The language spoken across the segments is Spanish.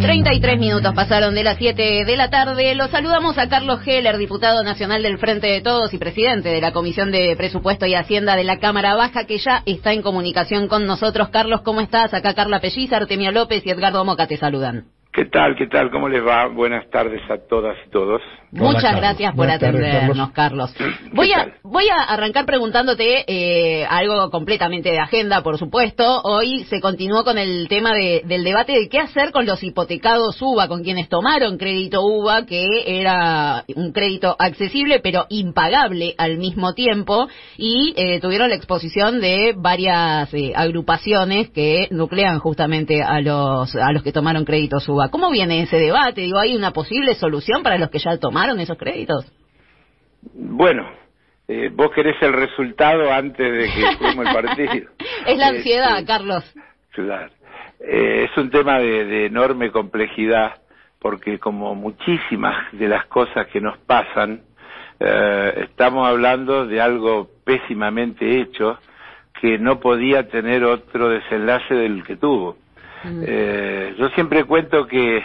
33 minutos pasaron de las 7 de la tarde. Los saludamos a Carlos Heller, diputado nacional del Frente de Todos y presidente de la Comisión de Presupuesto y Hacienda de la Cámara Baja, que ya está en comunicación con nosotros. Carlos, ¿cómo estás? Acá Carla Pelliza, Artemio López y Edgardo Moca te saludan. ¿Qué tal? ¿Qué tal? ¿Cómo les va? Buenas tardes a todas y todos. Muchas gracias por atendernos, Carlos. Voy a arrancar preguntándote algo completamente de agenda, por supuesto. Hoy se continuó con el tema del debate de qué hacer con los hipotecados UBA, con quienes tomaron crédito UBA, que era un crédito accesible pero impagable al mismo tiempo, y tuvieron la exposición de varias agrupaciones que nuclean justamente a los que tomaron créditos UBA. ¿Cómo viene ese debate? Digo, ¿hay una posible solución para los que ya tomaron esos créditos? Bueno, vos querés el resultado antes de que juguemos el partido. Es la ansiedad, Carlos. Claro. Es un tema de enorme complejidad, porque como muchísimas de las cosas que nos pasan, estamos hablando de algo pésimamente hecho que no podía tener otro desenlace del que tuvo. Yo siempre cuento que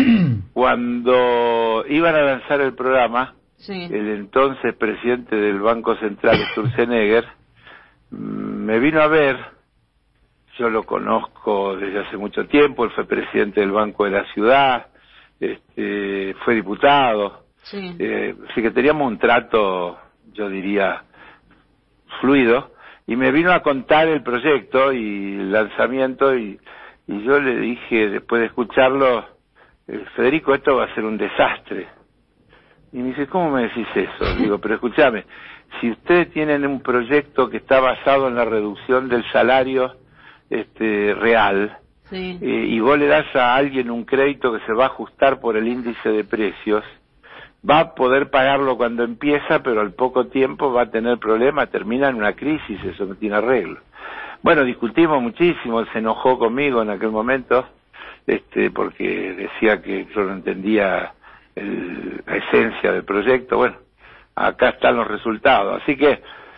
cuando iban a lanzar el programa, sí, el entonces presidente del Banco Central, Sturzenegger, me vino a ver. Yo lo conozco desde hace mucho tiempo. Él fue presidente del Banco de la Ciudad, fue diputado, sí. Así que teníamos un trato, yo diría, fluido, y me vino a contar el proyecto y el lanzamiento, y yo le dije, después de escucharlo, Federico, esto va a ser un desastre. Y me dice, ¿cómo me decís eso? Digo, pero escúchame, si ustedes tienen un proyecto que está basado en la reducción del salario real, sí, y vos le das a alguien un crédito que se va a ajustar por el índice de precios, va a poder pagarlo cuando empieza, pero al poco tiempo va a tener problemas, termina en una crisis, eso no tiene arreglo. Bueno, discutimos muchísimo, él se enojó conmigo en aquel momento, porque decía que yo no entendía la esencia del proyecto. Bueno, acá están los resultados. Así que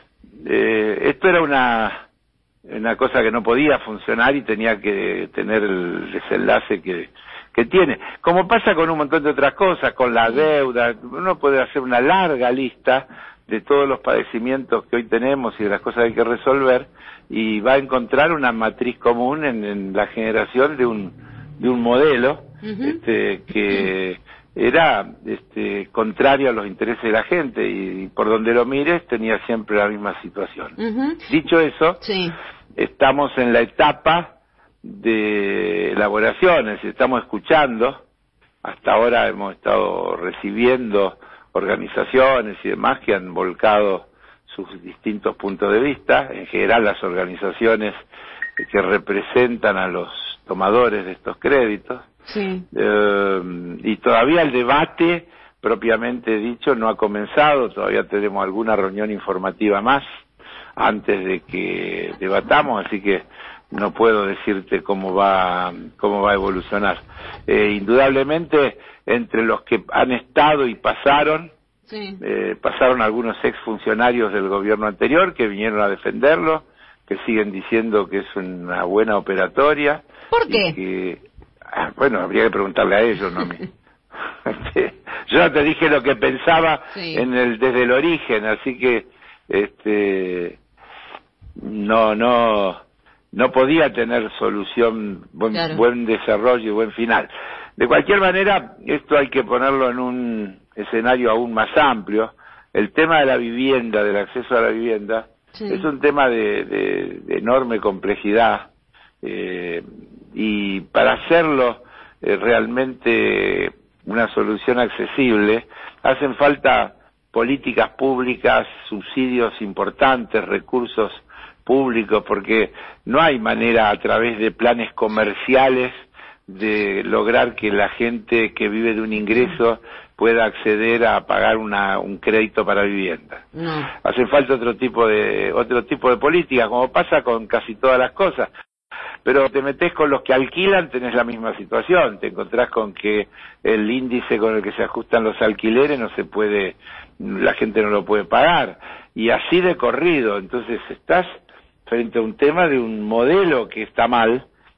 esto era una cosa que no podía funcionar y tenía que tener el desenlace que tiene. Como pasa con un montón de otras cosas, con la deuda, uno puede hacer una larga lista de todos los padecimientos que hoy tenemos y de las cosas que hay que resolver, y va a encontrar una matriz común en la generación de un modelo que era contrario a los intereses de la gente, y por donde lo mires tenía siempre la misma situación. Dicho eso, sí, estamos en la etapa de elaboraciones, estamos escuchando. Hasta ahora hemos estado recibiendo organizaciones y demás que han volcado sus distintos puntos de vista, en general las organizaciones que representan a los tomadores de estos créditos, sí, y todavía el debate propiamente dicho no ha comenzado. Todavía tenemos alguna reunión informativa más antes de que debatamos, así que no puedo decirte cómo va a evolucionar. Indudablemente, entre los que han estado y pasaron, sí, pasaron algunos exfuncionarios del gobierno anterior que vinieron a defenderlo, que siguen diciendo que es una buena operatoria. ¿Por qué? Bueno, habría que preguntarle a ellos, no a mí. Yo ya te dije lo que pensaba, sí, desde el origen, así que no podía tener solución, buen desarrollo y buen final. De cualquier manera, esto hay que ponerlo en un escenario aún más amplio. El tema de la vivienda, del acceso a la vivienda, sí, es un tema de enorme complejidad, y para hacerlo realmente una solución accesible, hacen falta políticas públicas, subsidios importantes, recursos públicos, porque no hay manera a través de planes comerciales de lograr que la gente que vive de un ingreso pueda acceder a pagar un crédito para vivienda. No. Hace falta otro tipo de políticas, como pasa con casi todas las cosas. Pero te metés con los que alquilan, tenés la misma situación. Te encontrás con que el índice con el que se ajustan los alquileres la gente no lo puede pagar. Y así de corrido. Entonces estás frente a un tema de un modelo que está mal,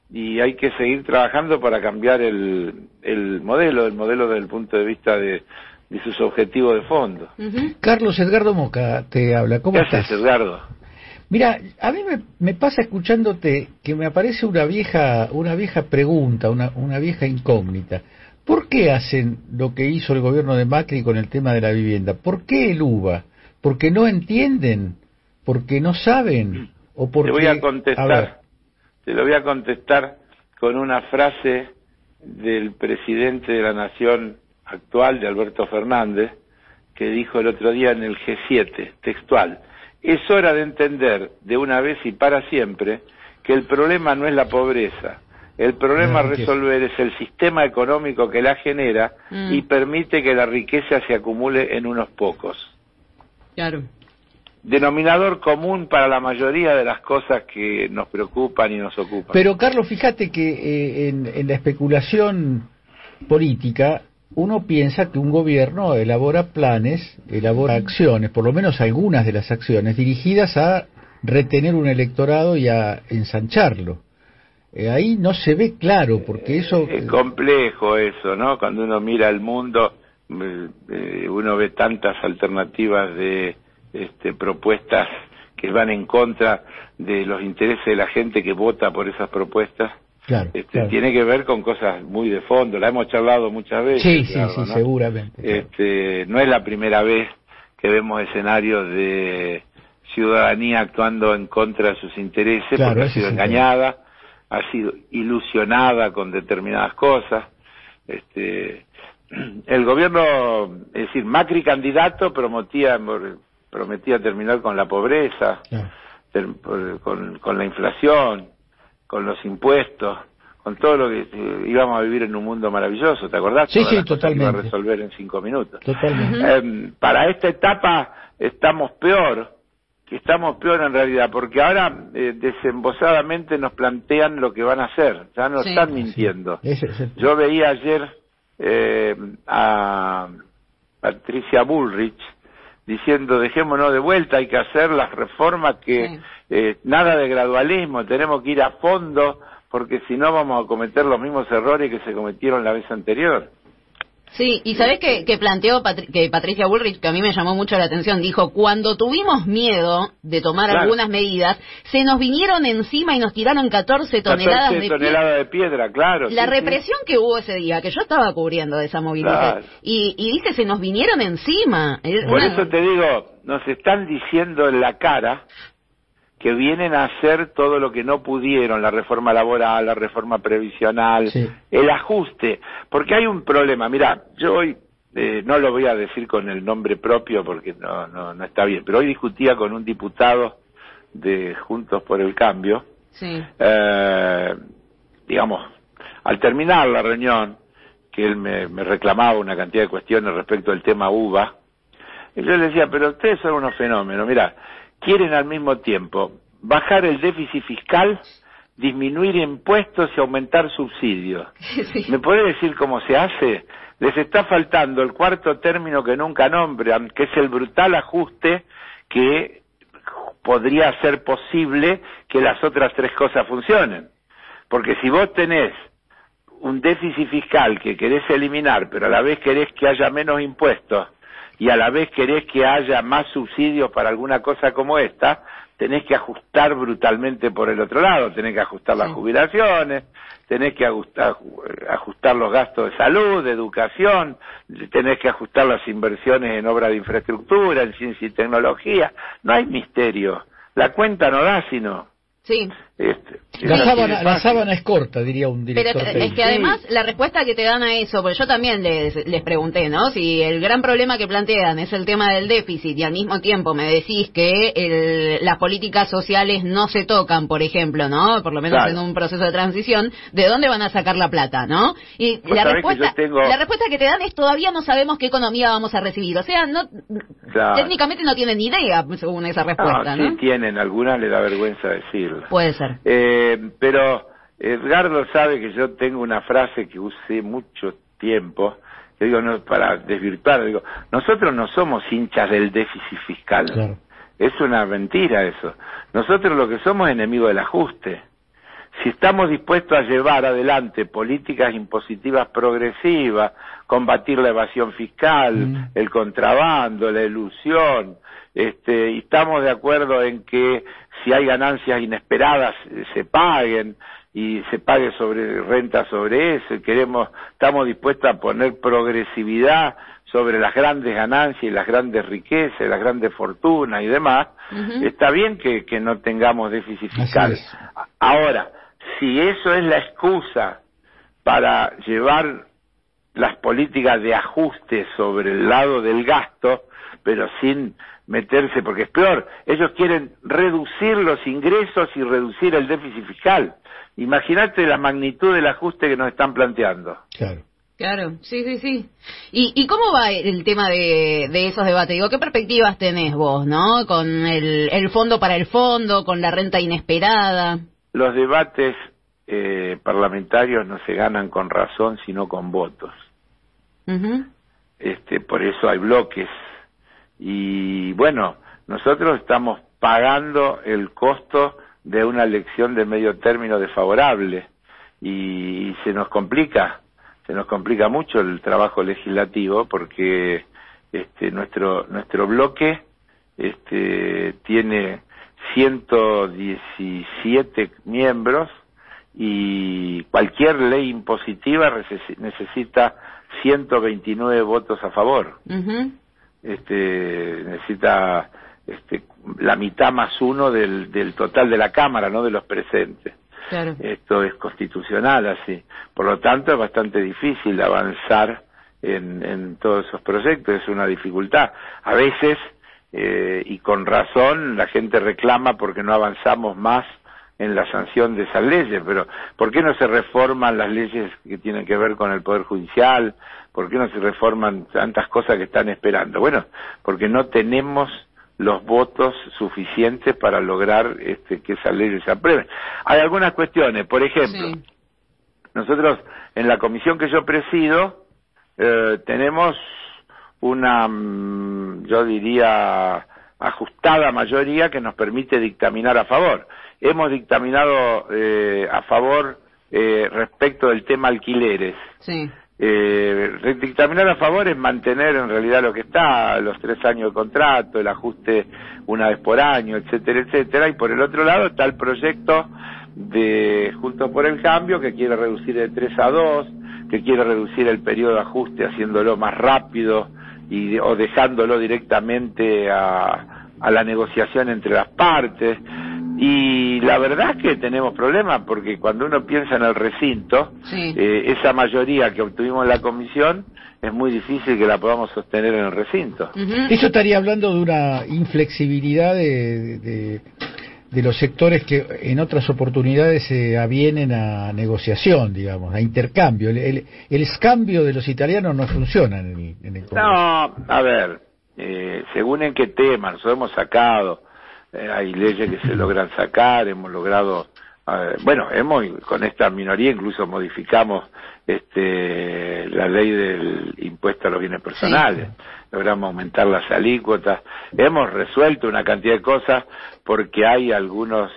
y hay que seguir trabajando para cambiar el modelo desde el punto de vista de sus objetivos de fondo. Carlos, Edgardo Moca te habla. ¿Cómo estás? ¿Qué haces, Edgardo? Mira, a mí me pasa escuchándote que me aparece una vieja pregunta, una vieja incógnita. ¿Por qué hacen lo que hizo el gobierno de Macri con el tema de la vivienda? ¿Por qué el UBA? ¿Porque no entienden? ¿Porque no saben? ¿O porque... Te lo voy a contestar con una frase del presidente de la Nación actual, de Alberto Fernández, que dijo el otro día en el G7, textual: es hora de entender de una vez y para siempre que el problema no es la pobreza, el problema a resolver es el sistema económico que la genera y permite que la riqueza se acumule en unos pocos. Claro. Denominador común para la mayoría de las cosas que nos preocupan y nos ocupan. Pero, Carlos, fíjate que en la especulación política uno piensa que un gobierno elabora planes, elabora acciones, por lo menos algunas de las acciones, dirigidas a retener un electorado y a ensancharlo. Ahí no se ve claro, porque eso... Es complejo eso, ¿no? Cuando uno mira el mundo, uno ve tantas alternativas de propuestas que van en contra de los intereses de la gente que vota por esas propuestas. Claro, claro. Tiene que ver con cosas muy de fondo, la hemos charlado muchas veces. Sí, claro, sí, ¿no? Seguramente. Claro. No es la primera vez que vemos escenarios de ciudadanía actuando en contra de sus intereses, claro, porque ha sido engañada, ha sido ilusionada con determinadas cosas. El gobierno, es decir, Macri candidato prometía terminar con la pobreza, claro, con la inflación, con los impuestos, con todo lo que íbamos a vivir en un mundo maravilloso, ¿te acordás? Sí, sí, totalmente. Iba a resolver en 5 minutos. Totalmente. Para esta etapa estamos peor en realidad, porque ahora desembosadamente nos plantean lo que van a hacer, ya nos están mintiendo. Sí. Yo veía ayer a Patricia Bullrich diciendo: dejémonos de vuelta, hay que hacer las reformas que nada de gradualismo, tenemos que ir a fondo, porque si no vamos a cometer los mismos errores que se cometieron la vez anterior. Sí, y ¿sabés que planteó que Patricia Bullrich, que a mí me llamó mucho la atención? Dijo: cuando tuvimos miedo de tomar algunas medidas, se nos vinieron encima y nos tiraron 14 toneladas de piedra, claro. La represión que hubo ese día, que yo estaba cubriendo de esa movilización, y dice: se nos vinieron encima. Por eso te digo, nos están diciendo en la cara que vienen a hacer todo lo que no pudieron, la reforma laboral, la reforma previsional, el ajuste, porque hay un problema. Mirá, yo hoy, no lo voy a decir con el nombre propio porque no está bien, pero hoy discutía con un diputado de Juntos por el Cambio, digamos, al terminar la reunión, que él me reclamaba una cantidad de cuestiones respecto al tema UBA, y yo le decía: pero ustedes son unos fenómenos, mirá, quieren al mismo tiempo bajar el déficit fiscal, disminuir impuestos y aumentar subsidios. ¿Me podés decir cómo se hace? Les está faltando el cuarto término que nunca nombran, que es el brutal ajuste que podría hacer posible que las otras tres cosas funcionen. Porque si vos tenés un déficit fiscal que querés eliminar, pero a la vez querés que haya menos impuestos, y a la vez querés que haya más subsidios para alguna cosa como esta, tenés que ajustar brutalmente por el otro lado, tenés que ajustar las jubilaciones, tenés que ajustar los gastos de salud, de educación, tenés que ajustar las inversiones en obras de infraestructura, en ciencia y tecnología. No hay misterio, la cuenta no da sino. Sí. La sábana es corta, diría un director. Pero es que además la respuesta que te dan a eso, porque yo también les pregunté, ¿no? Si el gran problema que plantean es el tema del déficit y al mismo tiempo me decís que las políticas sociales no se tocan, por ejemplo, ¿no? Por lo menos en un proceso de transición, ¿de dónde van a sacar la plata, no? Y la respuesta que te dan es: todavía no sabemos qué economía vamos a recibir. O sea, técnicamente no tienen ni idea, según esa respuesta, ¿no? Sí tienen, algunas les da vergüenza decirlo. Puede ser. Pero Edgardo sabe que yo tengo una frase que usé mucho tiempo, que digo, para desvirtuar, digo: nosotros no somos hinchas del déficit fiscal. Claro. Es una mentira eso. Nosotros lo que somos enemigos del ajuste. si estamos dispuestos a llevar adelante políticas impositivas progresivas, combatir la evasión fiscal, el contrabando, la elusión, y estamos de acuerdo en que si hay ganancias inesperadas se paguen y se pague sobre renta sobre eso, estamos dispuestos a poner progresividad sobre las grandes ganancias y las grandes riquezas, las grandes fortunas y demás, está bien que no tengamos déficit fiscal. Ahora, si eso es la excusa para llevar las políticas de ajuste sobre el lado del gasto, pero sin meterse, porque es peor, ellos quieren reducir los ingresos y reducir el déficit fiscal. Imagínate la magnitud del ajuste que nos están planteando. Claro, sí. ¿Y cómo va el tema de esos debates? Digo, ¿qué perspectivas tenés vos, no? Con el fondo para el fondo, con la renta inesperada. Los debates parlamentarios no se ganan con razón, sino con votos. Por eso hay bloques. Y bueno, nosotros estamos pagando el costo de una elección de medio término desfavorable y se nos complica mucho el trabajo legislativo porque nuestro bloque tiene 117 miembros y cualquier ley impositiva necesita 129 votos a favor. Necesita la mitad más uno del total de la Cámara, no de los presentes. Claro. Esto es constitucional así. Por lo tanto, es bastante difícil avanzar en todos esos proyectos, es una dificultad. A veces, y con razón, la gente reclama porque no avanzamos más en la sanción de esas leyes, pero ¿por qué no se reforman las leyes que tienen que ver con el Poder Judicial? ¿Por qué no se reforman tantas cosas que están esperando? Bueno, porque no tenemos los votos suficientes para lograr que esas leyes se aprueben. Hay algunas cuestiones, por ejemplo, nosotros en la comisión que yo presido tenemos una, yo diría, ajustada mayoría que nos permite dictaminar a favor. Hemos dictaminado a favor respecto del tema alquileres. Sí. Dictaminar a favor es mantener en realidad lo que está, los 3 años de contrato, el ajuste una vez por año, etcétera, etcétera, y por el otro lado está el proyecto de Juntos por el Cambio que quiere reducir de 3 a 2, que quiere reducir el periodo de ajuste haciéndolo más rápido o dejándolo directamente a la negociación entre las partes. Y la verdad es que tenemos problemas porque cuando uno piensa en el recinto, esa mayoría que obtuvimos en la comisión es muy difícil que la podamos sostener en el recinto. Eso estaría hablando de una inflexibilidad de los sectores que en otras oportunidades se avienen a negociación, digamos, a intercambio. El escambio de los italianos no funciona en el Congreso. No, a ver, según en qué tema, nosotros hemos sacado, hay leyes que se logran sacar, hemos logrado, con esta minoría incluso modificamos la ley del impuesto a los bienes personales, logramos aumentar las alícuotas, hemos resuelto una cantidad de cosas porque hay algunos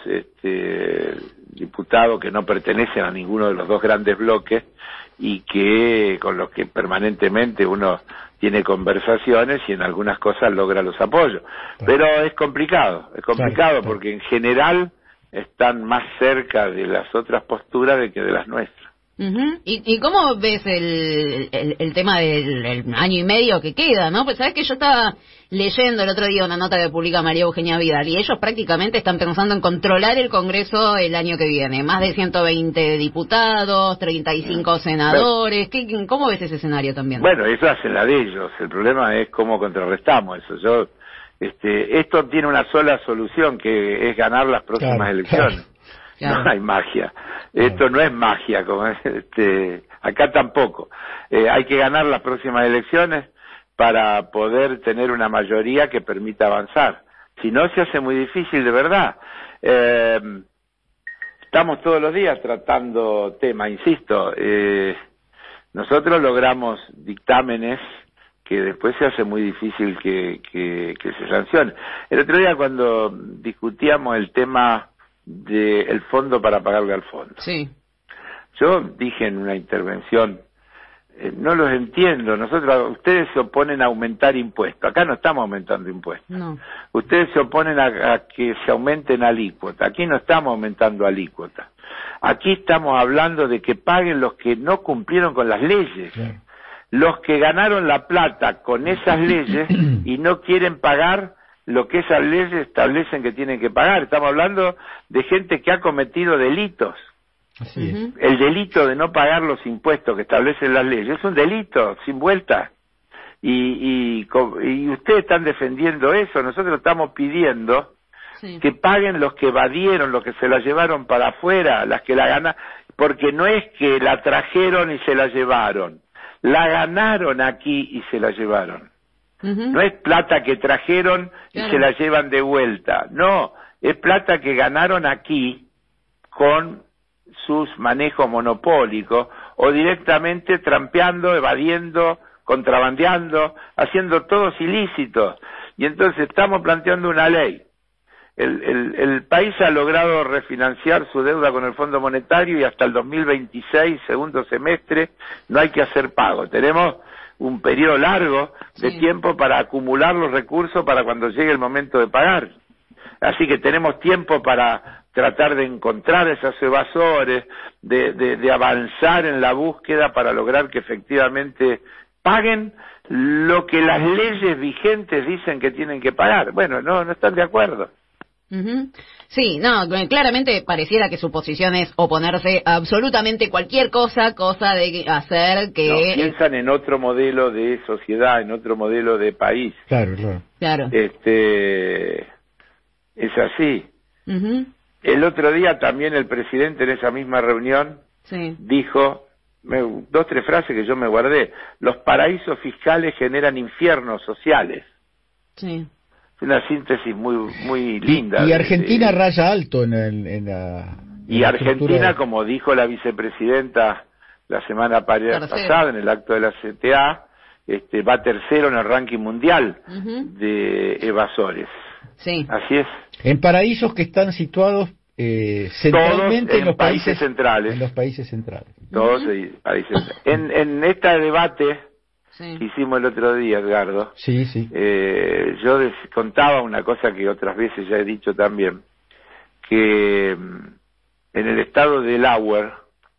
diputados que no pertenecen a ninguno de los dos grandes bloques y que con los que permanentemente uno tiene conversaciones y en algunas cosas logra los apoyos. Pero es complicado porque en general están más cerca de las otras posturas que de las nuestras. ¿Y cómo ves el tema del año y medio que queda, no? Pues sabes que yo estaba leyendo el otro día una nota que publica María Eugenia Vidal y ellos prácticamente están pensando en controlar el Congreso el año que viene. Más de 120 diputados, 35 senadores. ¿Cómo ves ese escenario también? Bueno, eso hacen la de ellos. El problema es cómo contrarrestamos eso. Esto tiene una sola solución, que es ganar las próximas elecciones. Claro. No hay magia. Esto no es magia, como acá tampoco. Hay que ganar las próximas elecciones para poder tener una mayoría que permita avanzar. Si no, se hace muy difícil, de verdad. Estamos todos los días tratando temas, insisto. Nosotros logramos dictámenes que después se hace muy difícil que se sancione. El otro día cuando discutíamos el tema del fondo para pagarle al fondo. Sí. Yo dije en una intervención, no los entiendo, ustedes se oponen a aumentar impuestos, acá no estamos aumentando impuestos. No. Ustedes se oponen a que se aumenten alícuotas, aquí no estamos aumentando alícuotas. Aquí estamos hablando de que paguen los que no cumplieron con las leyes. Claro. Los que ganaron la plata con esas leyes y no quieren pagar lo que esas leyes establecen que tienen que pagar. Estamos hablando de gente que ha cometido delitos. Así es. El delito de no pagar los impuestos que establecen las leyes es un delito, sin vuelta. Y ustedes están defendiendo eso. Nosotros estamos pidiendo que paguen los que evadieron, los que se la llevaron para afuera, las que la ganan, porque no es que la trajeron y se la llevaron. La ganaron aquí y se la llevaron. No es plata que trajeron y se la llevan de vuelta. No, es plata que ganaron aquí con sus manejos monopólicos o directamente trampeando, evadiendo, contrabandeando, haciendo todos ilícitos. Y entonces estamos planteando una ley. El país ha logrado refinanciar su deuda con el Fondo Monetario y hasta el 2026, segundo semestre, no hay que hacer pago. Tenemos un periodo largo de tiempo para acumular los recursos para cuando llegue el momento de pagar. Así que tenemos tiempo para tratar de encontrar esos evasores, de avanzar en la búsqueda para lograr que efectivamente paguen lo que las leyes vigentes dicen que tienen que pagar. Bueno, no están de acuerdo. Sí, no, claramente pareciera que su posición es oponerse a absolutamente cualquier cosa de hacer que... No, piensan en otro modelo de sociedad, en otro modelo de país. Claro. Es así. El otro día también el presidente en esa misma reunión dijo, 2 o 3 frases que yo me guardé: los paraísos fiscales generan infiernos sociales. Sí. Una síntesis muy linda. Y Argentina raya alto en la Argentina, como dijo la vicepresidenta la semana pasada en el acto de la CTA, va tercero en el ranking mundial de evasores. Sí. Así es. En paraísos que están situados centralmente en los países centrales. En los países centrales. Todos países centrales. En este debate que hicimos el otro día, Edgardo, yo contaba una cosa que otras veces ya he dicho también, que en el estado de Delaware,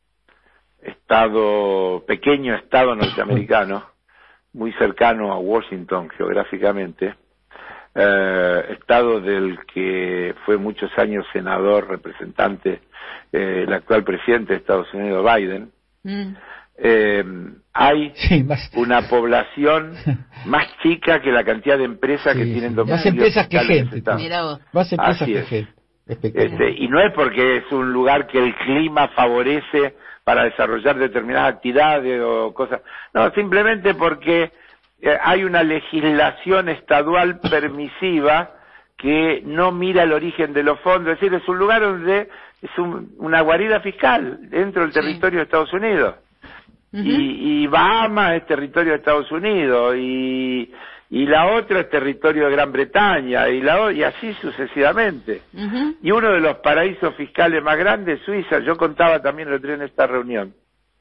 pequeño estado norteamericano, muy cercano a Washington geográficamente, estado del que fue muchos años senador, representante, el actual presidente de Estados Unidos, Biden, hay una población más chica que la cantidad de empresas que tienen domicilio. Más empresas que gente. Más empresas que gente. Y no es porque es un lugar que el clima favorece para desarrollar determinadas actividades o cosas. No, simplemente porque hay una legislación estadual permisiva que no mira el origen de los fondos. Es decir, es un lugar donde es una guarida fiscal dentro del territorio de Estados Unidos. Y Bahamas es territorio de Estados Unidos y la otra es territorio de Gran Bretaña y así sucesivamente. Y uno de los paraísos fiscales más grandes es Suiza. Yo contaba también el otro día en esta reunión,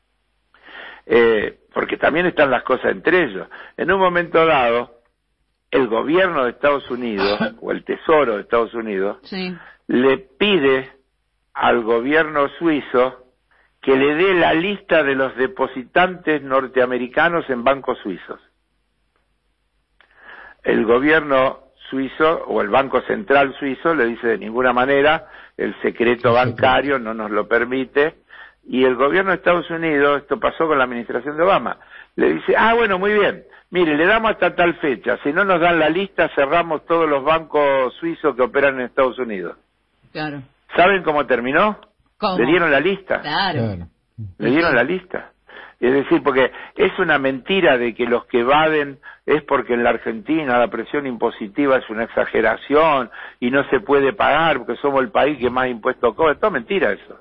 porque también están las cosas entre ellos. En un momento dado, el gobierno de Estados Unidos o el Tesoro de Estados Unidos le pide al gobierno suizo que le dé la lista de los depositantes norteamericanos en bancos suizos. El gobierno suizo o el Banco Central suizo le dice: de ninguna manera, el secreto bancario no nos lo permite. Y el gobierno de Estados Unidos, esto pasó con la administración de Obama, le dice: bueno, muy bien, mire, le damos hasta tal fecha, si no nos dan la lista cerramos todos los bancos suizos que operan en Estados Unidos. Claro. ¿Saben cómo terminó? ¿Cómo? Le dieron la lista. Claro. Le dieron la lista. Es decir, porque es una mentira de que los que evaden es porque en la Argentina la presión impositiva es una exageración y no se puede pagar porque somos el país que más impuestos cobra. Es toda mentira eso.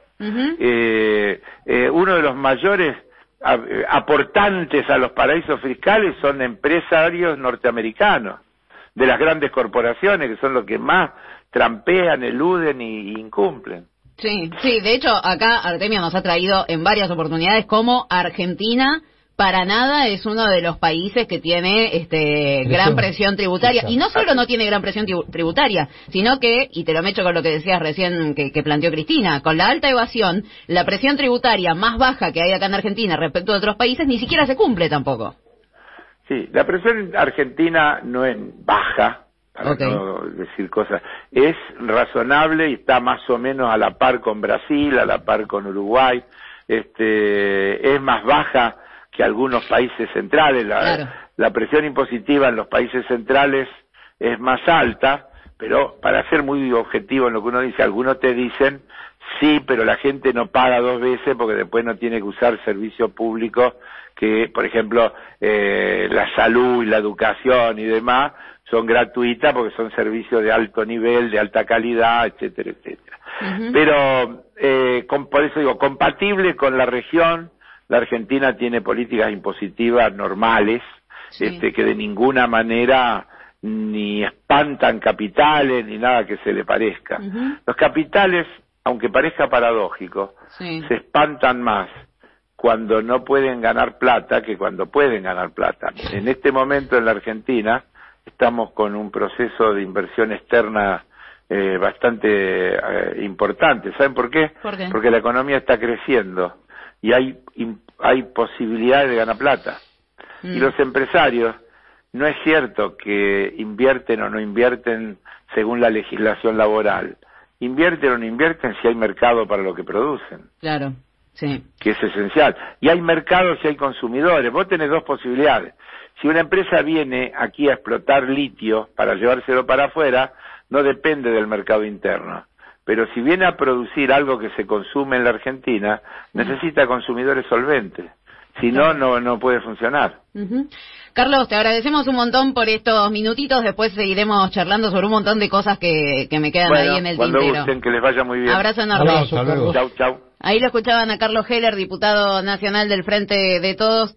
Uno de los mayores aportantes a los paraísos fiscales son empresarios norteamericanos, de las grandes corporaciones, que son los que más trampean, eluden y incumplen. Sí, de hecho acá Artemio nos ha traído en varias oportunidades como Argentina para nada es uno de los países que tiene gran presión tributaria. Y no solo no tiene gran presión tributaria, sino que, y te lo mecho con lo que decías recién que planteó Cristina, con la alta evasión, la presión tributaria más baja que hay acá en Argentina respecto de otros países ni siquiera se cumple tampoco. Sí, la presión argentina no es baja, para no decir cosas, es razonable y está más o menos a la par con Brasil, a la par con Uruguay, es más baja que algunos países centrales, la presión impositiva en los países centrales es más alta, pero para ser muy objetivo en lo que uno dice, algunos te dicen, sí, pero la gente no paga 2 veces porque después no tiene que usar servicios públicos que, por ejemplo, la salud y la educación y demás son gratuitas porque son servicios de alto nivel, de alta calidad, etcétera, etcétera. Pero, por eso digo, compatible con la región, la Argentina tiene políticas impositivas normales, que de ninguna manera ni espantan capitales ni nada que se le parezca. Los capitales, aunque parezca paradójico, se espantan más cuando no pueden ganar plata que cuando pueden ganar plata. En este momento en la Argentina estamos con un proceso de inversión externa bastante importante. ¿Saben por qué? Porque la economía está creciendo y hay posibilidades de ganar plata. Y los empresarios, no es cierto que invierten o no invierten según la legislación laboral. Invierten o no invierten si hay mercado para lo que producen. Claro, sí. Que es esencial. Y hay mercado si hay consumidores. Vos tenés 2 posibilidades. Si una empresa viene aquí a explotar litio para llevárselo para afuera, no depende del mercado interno. Pero si viene a producir algo que se consume en la Argentina, necesita consumidores solventes. Si no, no puede funcionar. Carlos, te agradecemos un montón por estos minutitos. Después seguiremos charlando sobre un montón de cosas que me quedan ahí en el tintero. Cuando gusten, que les vaya muy bien. Abrazo enorme. Hasta luego. Chau. Ahí lo escuchaban a Carlos Heller, diputado nacional del Frente de Todos.